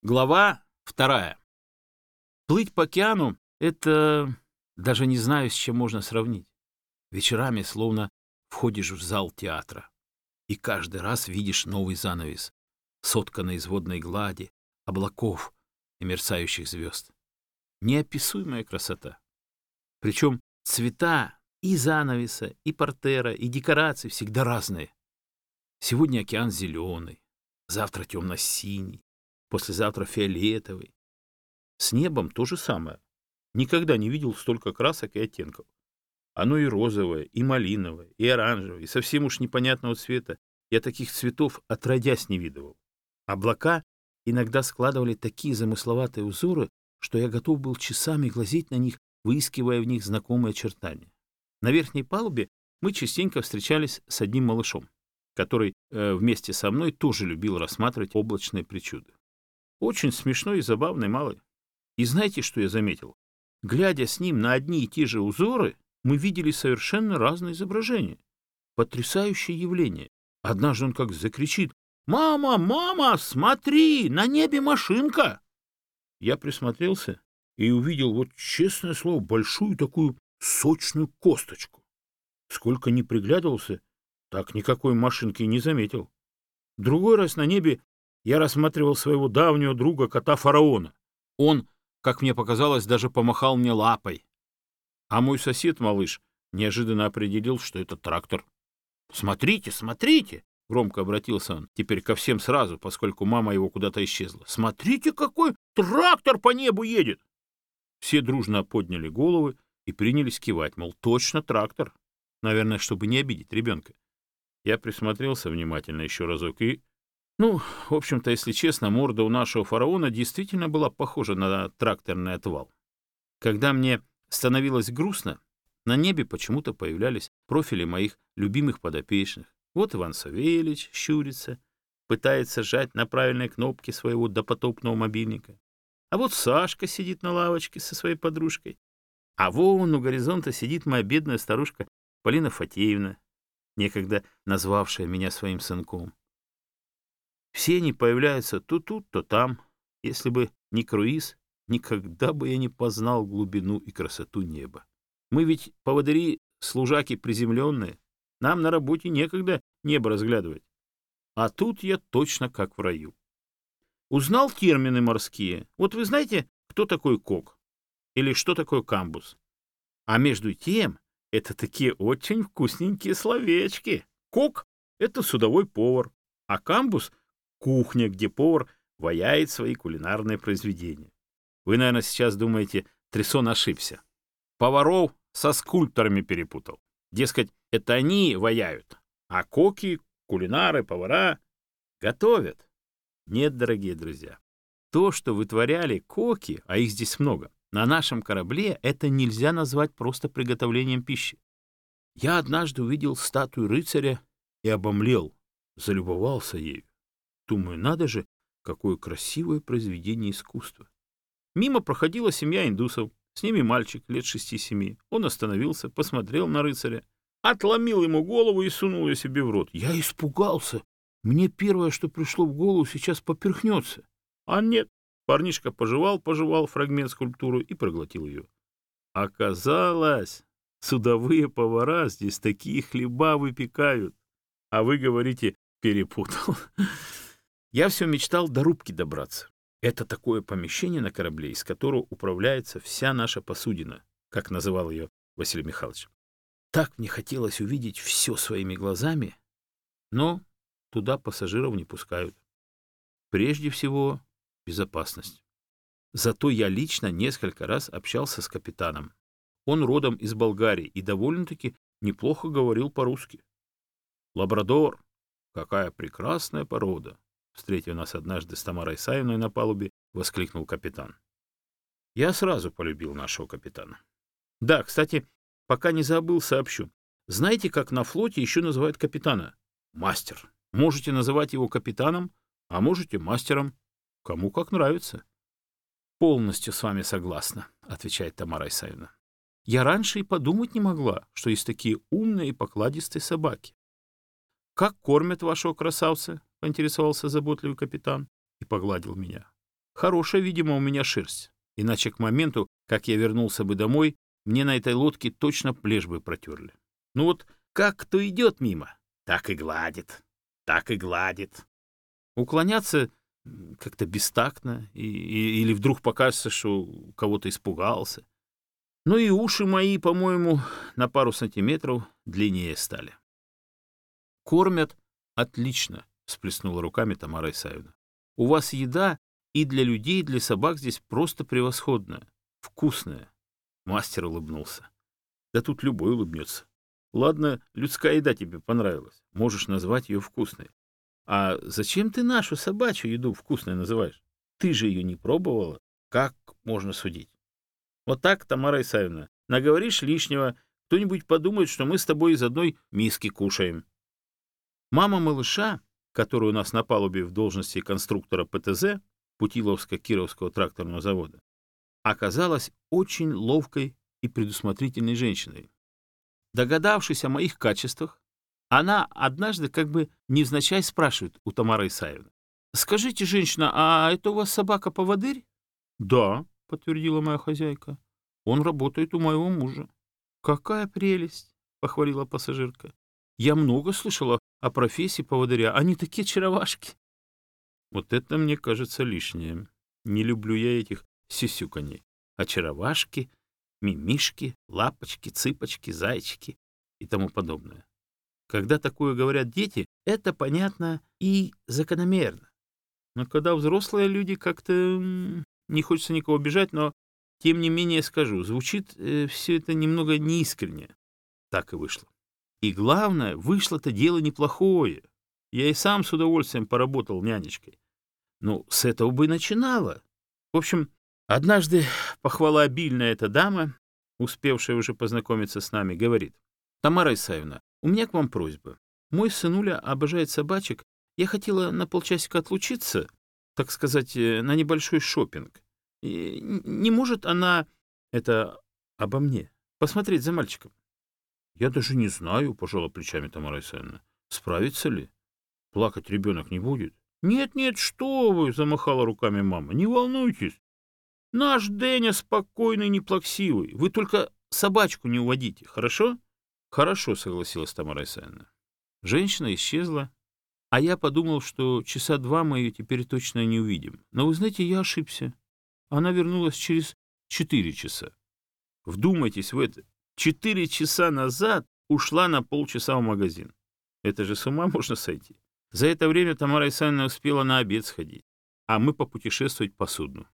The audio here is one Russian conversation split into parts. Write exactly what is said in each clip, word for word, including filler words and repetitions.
Глава вторая. Плыть по океану — это... даже не знаю, с чем можно сравнить. Вечерами словно входишь в зал театра, и каждый раз видишь новый занавес, сотканный из водной глади, облаков и мерцающих звезд. Неописуемая красота. Причем цвета и занавеса, и портера, и декораций всегда разные. Сегодня океан зеленый, завтра темно-синий, послезавтра фиолетовый. С небом то же самое. Никогда не видел столько красок и оттенков. Оно и розовое, и малиновое, и оранжевое, и совсем уж непонятного цвета. Я таких цветов отродясь не видывал. Облака иногда складывали такие замысловатые узоры, что я готов был часами глазеть на них, выискивая в них знакомые очертания. На верхней палубе мы частенько встречались с одним малышом, который э, вместе со мной тоже любил рассматривать облачные причуды. Очень смешной и забавный малый. И знаете, что я заметил? Глядя с ним на одни и те же узоры, мы видели совершенно разные изображения. Потрясающее явление. Однажды он как закричит: «Мама, мама, смотри, на небе машинка!» Я присмотрелся и увидел, вот честное слово, большую такую сочную косточку. Сколько ни приглядывался, так никакой машинки не заметил. Другой раз на небе я рассматривал своего давнего друга кота-фараона. Он, как мне показалось, даже помахал мне лапой. А мой сосед-малыш неожиданно определил, что это трактор. «Смотрите, смотрите!» — громко обратился он, теперь ко всем сразу, поскольку мама его куда-то исчезла. «Смотрите, какой трактор по небу едет!» Все дружно подняли головы и принялись кивать, мол, точно трактор. Наверное, чтобы не обидеть ребенка. Я присмотрелся внимательно еще разок и... Ну, в общем-то, если честно, морда у нашего фараона действительно была похожа на тракторный отвал. Когда мне становилось грустно, на небе почему-то появлялись профили моих любимых подопечных. Вот Иван Савельич щурится, пытается жать на правильные кнопки своего допотопного мобильника. А вот Сашка сидит на лавочке со своей подружкой. А вон у горизонта сидит моя бедная старушка Полина Фатеевна, некогда назвавшая меня своим сынком. Все они появляются то тут, то там. Если бы не круиз, никогда бы я не познал глубину и красоту неба. Мы ведь поводыри, служаки приземленные. Нам на работе некогда небо разглядывать. А тут я точно как в раю. Узнал термины морские. Вот вы знаете, кто такой кок? Или что такое камбуз? А между тем, это такие очень вкусненькие словечки. Кок — это судовой повар, а камбуз — кухня, где повар ваяет свои кулинарные произведения. Вы, наверное, сейчас думаете, Трессон ошибся. Поваров со скульпторами перепутал. Дескать, это они ваяют, а коки, кулинары, повара готовят. Нет, дорогие друзья, то, что вытворяли коки, а их здесь много, на нашем корабле, это нельзя назвать просто приготовлением пищи. Я однажды увидел статую рыцаря и обомлел, залюбовался ею. Думаю, надо же, какое красивое произведение искусства. Мимо проходила семья индусов, с ними мальчик лет шести-семи. Он остановился, посмотрел на рыцаря, отломил ему голову и сунул ее себе в рот. Я испугался. Мне первое, что пришло в голову, сейчас поперхнется. А нет, парнишка пожевал-пожевал фрагмент скульптуры и проглотил ее. Оказалось, судовые повара здесь такие хлеба выпекают. А вы говорите, перепутал. Я все мечтал до рубки добраться. Это такое помещение на корабле, из которого управляется вся наша посудина, как называл ее Василий Михайлович. Так мне хотелось увидеть все своими глазами, но туда пассажиров не пускают. Прежде всего, безопасность. Зато я лично несколько раз общался с капитаном. Он родом из Болгарии и довольно-таки неплохо говорил по-русски. Лабрадор, какая прекрасная порода! Встретив нас однажды с Тамарой Исаевной на палубе, воскликнул капитан. Я сразу полюбил нашего капитана. Да, кстати, пока не забыл, сообщу. Знаете, как на флоте еще называют капитана? Мастер. Можете называть его капитаном, а можете мастером. Кому как нравится. Полностью с вами согласна, отвечает Тамара Исаевна. Я раньше и подумать не могла, что есть такие умные и покладистые собаки. Как кормят вашего красавца? — поинтересовался заботливый капитан и погладил меня. Хорошая, видимо, у меня шерсть. Иначе к моменту, как я вернулся бы домой, мне на этой лодке точно плешь бы протерли. Ну вот как кто идет мимо, так и гладит, так и гладит. Уклоняться как-то бестактно, и, и, или вдруг покажется, что кого-то испугался. Ну и уши мои, по-моему, на пару сантиметров длиннее стали. Кормят отлично, всплеснула руками Тамара Исаевна. У вас еда и для людей, и для собак здесь просто превосходная, вкусная. Мастер улыбнулся. Да тут любой улыбнется. Ладно, людская еда тебе понравилась. Можешь назвать ее вкусной. А зачем ты нашу собачью еду вкусной называешь? Ты же ее не пробовала. Как можно судить? Вот так, Тамара Исаевна, наговоришь лишнего, кто-нибудь подумает, что мы с тобой из одной миски кушаем. Мама малыша, которая у нас на палубе в должности конструктора ПТЗ, Путиловско-Кировского тракторного завода, оказалась очень ловкой и предусмотрительной женщиной. Догадавшись о моих качествах, она однажды как бы невзначай спрашивает у Тамары Исаевны: «Скажите, женщина, а это у вас собака-поводырь?» «Да», — подтвердила моя хозяйка, — «он работает у моего мужа». «Какая прелесть!» — похвалила пассажирка. «Я много слышала о профессии поводыря, они такие очаровашки». Вот это, мне кажется, лишнее. Не люблю я этих сюсюканей. Очаровашки, мимишки, лапочки, цыпочки, зайчики и тому подобное. Когда такое говорят дети, это понятно и закономерно. Но когда взрослые люди, как-то не хочется никого обижать, но тем не менее скажу, звучит э, все это немного неискренне. Так и вышло. И главное, вышло-то дело неплохое. Я и сам с удовольствием поработал нянечкой. Ну, с этого бы и начинала. В общем, однажды похвалообильная эта дама, успевшая уже познакомиться с нами, говорит: «Тамара Исаевна, у меня к вам просьба. Мой сынуля обожает собачек. Я хотела на полчасика отлучиться, так сказать, на небольшой шопинг. И не может она, это обо мне, посмотреть за мальчиком?» «Я даже не знаю», — пожала плечами Тамара Исаевна. «Справится ли? Плакать ребенок не будет?» «Нет, нет, что вы!» — замахала руками мама. «Не волнуйтесь. Наш Деня спокойный, неплаксивый. Вы только собачку не уводите, хорошо?» «Хорошо», — согласилась Тамара Исаевна. Женщина исчезла, а я подумал, что часа два мы ее теперь точно не увидим. Но вы знаете, я ошибся. Она вернулась через четыре часа. Вдумайтесь в это. Четыре часа назад ушла на полчаса в магазин. Это же с ума можно сойти. За это время Тамара Исаевна успела на обед сходить, а мы попутешествовать по судну.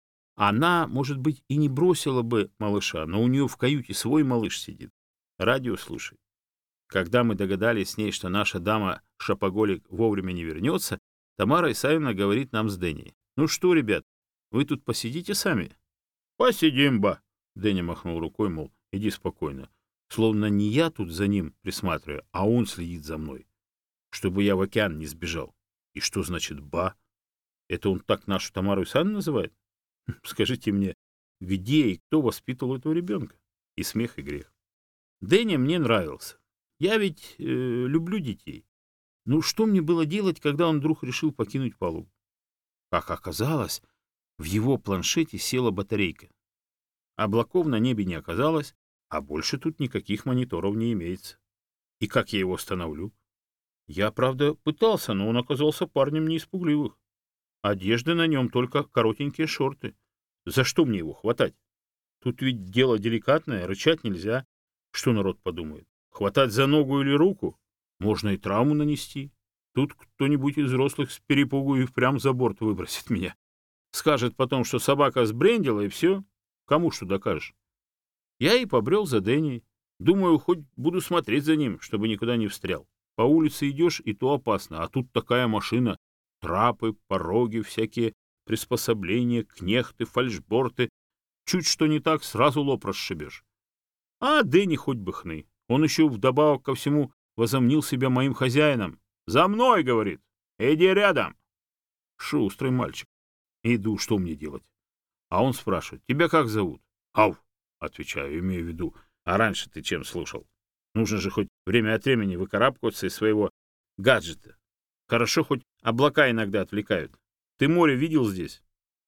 Она, может быть, и не бросила бы малыша, но у нее в каюте свой малыш сидит. Радио слушает. Когда мы догадались с ней, что наша дама-шопоголик вовремя не вернется, Тамара Исаевна говорит нам с Дэней: «Ну что, ребят, вы тут посидите сами?» «Посидим, ба!» Дэня махнул рукой, мол, иди спокойно. Словно не я тут за ним присматриваю, а он следит за мной, чтобы я в океан не сбежал. И что значит «ба»? Это он так нашу Тамару Исаевну называет? Скажите мне, где и кто воспитывал этого ребенка? И смех, и грех. Дэня мне нравился. Я ведь э, люблю детей. Ну что мне было делать, когда он вдруг решил покинуть палубу? Как оказалось, в его планшете села батарейка. Облаков на небе не оказалось, а больше тут никаких мониторов не имеется. И как я его остановлю? Я, правда, пытался, но он оказался парнем не из пугливых. Одежды на нем только коротенькие шорты. За что мне его хватать? Тут ведь дело деликатное, рычать нельзя. Что народ подумает? Хватать за ногу или руку? Можно и травму нанести. Тут кто-нибудь из взрослых с перепугу и впрямь за борт выбросит меня. Скажет потом, что собака сбрендила, и все. Кому что докажешь? Я и побрел за Дэней. Думаю, хоть буду смотреть за ним, чтобы никуда не встрял. По улице идешь, и то опасно. А тут такая машина. Трапы, пороги, всякие приспособления, кнехты, фальшборты. Чуть что не так, сразу лоб расшибешь. А Дэнни хоть бы хны. Он еще вдобавок ко всему возомнил себя моим хозяином. «За мной!» — говорит. «Иди рядом!» Шустрый мальчик. Иду, что мне делать? А он спрашивает: «Тебя как зовут?» «Ау!» — отвечаю, имею в виду. «А раньше ты чем слушал? Нужно же хоть время от времени выкарабкиваться из своего гаджета. Хорошо, хоть облака иногда отвлекают. Ты море видел здесь?»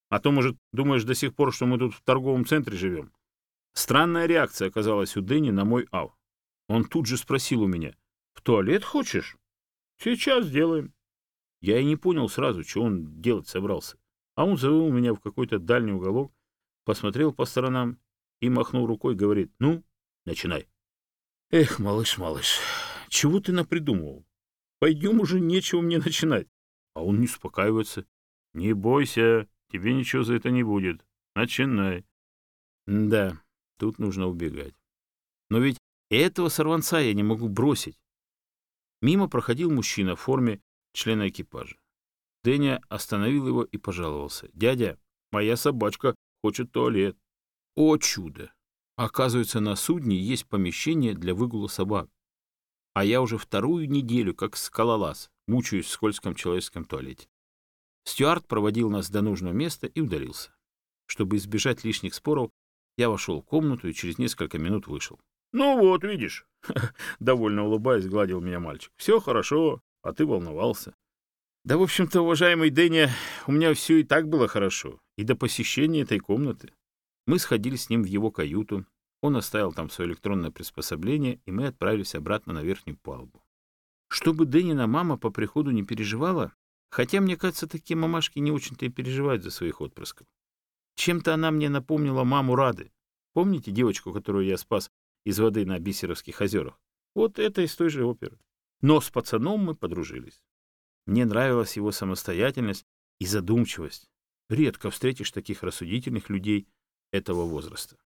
А то, может, думаешь до сих пор, что мы тут в торговом центре живем. Странная реакция оказалась у Дэни на мой ав. Он тут же спросил у меня: «В туалет хочешь? Сейчас сделаем». Я и не понял сразу, что он делать собрался. А он завел меня в какой-то дальний уголок, посмотрел по сторонам и махнул рукой, говорит: «Ну, начинай». Эх, малыш, малыш, чего ты напридумывал? Пойдем, уже нечего мне начинать. А он не успокаивается. Не бойся, тебе ничего за это не будет. Начинай. Да, тут нужно убегать. Но ведь этого сорванца я не могу бросить. Мимо проходил мужчина в форме члена экипажа. Дэня остановил его и пожаловался: «Дядя, моя собачка хочет туалет». О чудо! Оказывается, на судне есть помещение для выгула собак. А я уже вторую неделю, как скалолаз, мучаюсь в скользком человеческом туалете. Стюард проводил нас до нужного места и удалился. Чтобы избежать лишних споров, я вошел в комнату и через несколько минут вышел. «Ну вот, видишь», — довольно улыбаясь, гладил меня мальчик. «Все хорошо, а ты волновался». Да, в общем-то, уважаемый Дэня, у меня все и так было хорошо, и до посещения этой комнаты. Мы сходили с ним в его каюту, он оставил там свое электронное приспособление, и мы отправились обратно на верхнюю палубу. Чтобы Дэнина мама по приходу не переживала, хотя, мне кажется, такие мамашки не очень-то и переживают за своих отпрысков. Чем-то она мне напомнила маму Рады. Помните девочку, которую я спас из воды на Бисеровских озерах? Вот это из той же оперы. Но с пацаном мы подружились. Мне нравилась его самостоятельность и задумчивость. Редко встретишь таких рассудительных людей этого возраста.